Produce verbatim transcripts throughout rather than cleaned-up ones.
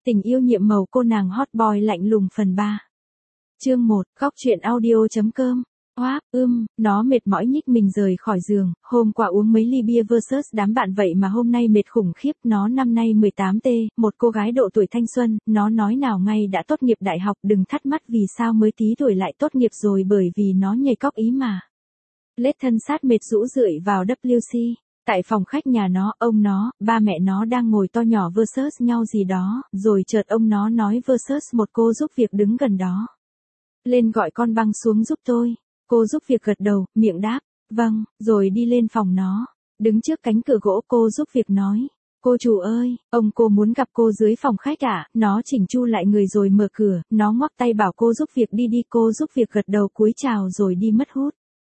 Tình yêu nhiệm màu cô nàng hot boy lạnh lùng phần ba. Chương một, góc truyện audio.com. Oáp, ưm, nó mệt mỏi nhích mình rời khỏi giường, hôm qua uống mấy ly bia versus đám bạn vậy mà hôm nay mệt khủng khiếp, nó năm nay mười tám t, một cô gái độ tuổi thanh xuân, nó nói nào ngay đã tốt nghiệp đại học đừng thắc mắc vì sao mới tí tuổi lại tốt nghiệp rồi bởi vì nó nhây cóc ý mà. Lết thân sát mệt rũ rượi vào W C. Tại phòng khách nhà nó, ông nó, ba mẹ nó đang ngồi to nhỏ versus nhau gì đó, rồi chợt ông nó nói versus một cô giúp việc đứng gần đó. Lên gọi con băng xuống giúp tôi. Cô giúp việc gật đầu, miệng đáp, vâng, rồi đi lên phòng nó. Đứng trước cánh cửa gỗ cô giúp việc nói, cô chủ ơi, ông cô muốn gặp cô dưới phòng khách ạ. Nó chỉnh chu lại người rồi mở cửa, nó ngoắc tay bảo cô giúp việc đi đi, cô giúp việc gật đầu cúi chào rồi đi mất hút.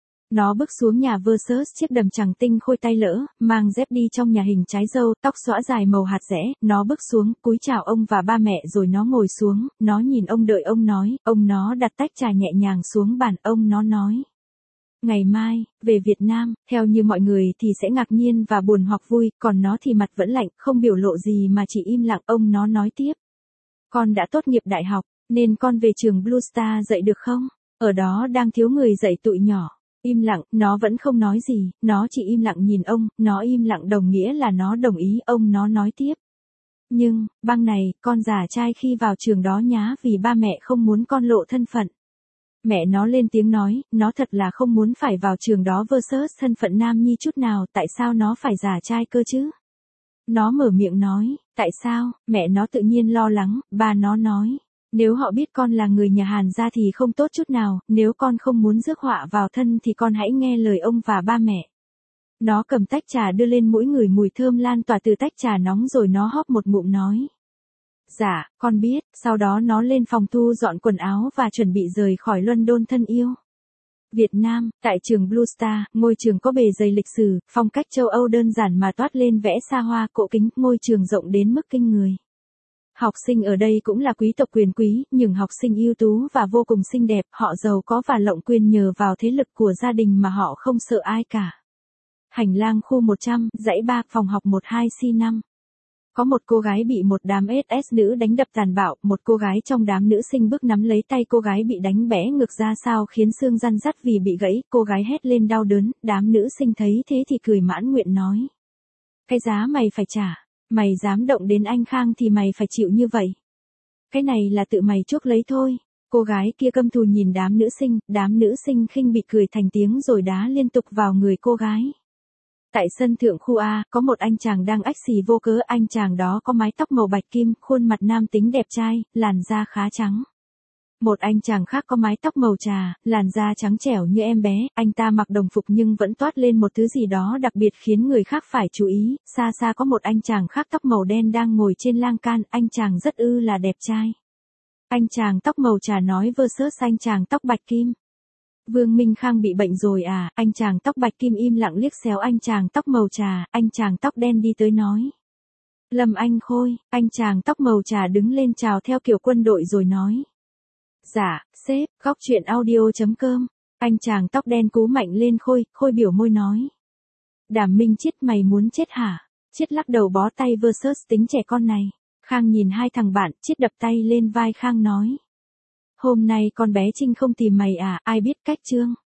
Nó bước xuống nhà versus chiếc đầm chẳng tinh khôi tay lỡ, mang dép đi trong nhà hình trái dâu, tóc xõa dài màu hạt rẽ, nó bước xuống, cúi chào ông và ba mẹ rồi nó ngồi xuống, nó nhìn ông đợi ông nói, ông nó đặt tách trà nhẹ nhàng xuống bàn, ông nó nói. Ngày mai, về Việt Nam, theo như mọi người thì sẽ ngạc nhiên và buồn hoặc vui, còn nó thì mặt vẫn lạnh, không biểu lộ gì mà chỉ im lặng, ông nó nói tiếp. Con đã tốt nghiệp đại học, nên con về trường Blue Star dạy được không? Ở đó đang thiếu người dạy tụi nhỏ. Im lặng, nó vẫn không nói gì, nó chỉ im lặng nhìn ông, nó im lặng đồng nghĩa là nó đồng ý, ông nó nói tiếp. Nhưng, băng này, con giả trai khi vào trường đó nhá vì ba mẹ không muốn con lộ thân phận. Mẹ nó lên tiếng nói, nó thật là không muốn phải vào trường đó versus thân phận nam nhi chút nào, tại sao nó phải giả trai cơ chứ? Nó mở miệng nói, tại sao, mẹ nó tự nhiên lo lắng, ba nó nói. Nếu họ biết con là người nhà Hàn gia thì không tốt chút nào, nếu con không muốn rước họa vào thân thì con hãy nghe lời ông và ba mẹ. Nó cầm tách trà đưa lên mũi người mùi thơm lan tỏa từ tách trà nóng rồi nó hóp một ngụm nói. Dạ, con biết, sau đó nó lên phòng thu dọn quần áo và chuẩn bị rời khỏi London thân yêu. Việt Nam, tại trường Blue Star, ngôi trường có bề dày lịch sử, phong cách châu Âu đơn giản mà toát lên vẻ xa hoa cổ kính, ngôi trường rộng đến mức kinh người. Học sinh ở đây cũng là quý tộc quyền quý, nhưng học sinh ưu tú và vô cùng xinh đẹp, họ giàu có và lộng quyền nhờ vào thế lực của gia đình mà họ không sợ ai cả. Hành lang khu một trăm, dãy ba, phòng học một hai C năm. Có một cô gái bị một đám ét ét nữ đánh đập tàn bạo, một cô gái trong đám nữ sinh bước nắm lấy tay cô gái bị đánh bẽ ngực ra sao khiến xương răn rắt vì bị gãy, cô gái hét lên đau đớn, đám nữ sinh thấy thế thì cười mãn nguyện nói. Cái giá mày phải trả. Mày dám động đến anh Khang thì mày phải chịu như vậy. Cái này là tự mày chuốc lấy thôi. Cô gái kia căm thù nhìn đám nữ sinh, đám nữ sinh khinh bỉ cười thành tiếng rồi đá liên tục vào người cô gái. Tại sân thượng khu A, có một anh chàng đang ách xì vô cớ, anh chàng đó có mái tóc màu bạch kim, khuôn mặt nam tính đẹp trai, làn da khá trắng. Một anh chàng khác có mái tóc màu trà, làn da trắng trẻo như em bé, anh ta mặc đồng phục nhưng vẫn toát lên một thứ gì đó đặc biệt khiến người khác phải chú ý, xa xa có một anh chàng khác tóc màu đen đang ngồi trên lan can, anh chàng rất ư là đẹp trai. Anh chàng tóc màu trà nói versus anh chàng tóc bạch kim. Vương Minh Khang bị bệnh rồi à, anh chàng tóc bạch kim im lặng liếc xéo anh chàng tóc màu trà, anh chàng tóc đen đi tới nói. Lâm Anh Khôi, anh chàng tóc màu trà đứng lên chào theo kiểu quân đội rồi nói. Dạ, sếp, góc truyện audio.com. Anh chàng tóc đen cú mạnh lên Khôi, Khôi biểu môi nói. Đàm Minh Chiết mày muốn chết hả? Chiết lắc đầu bó tay versus tính trẻ con này. Khang nhìn hai thằng bạn, Chiết đập tay lên vai Khang nói. Hôm nay con bé Trinh không tìm mày à, ai biết cách chương.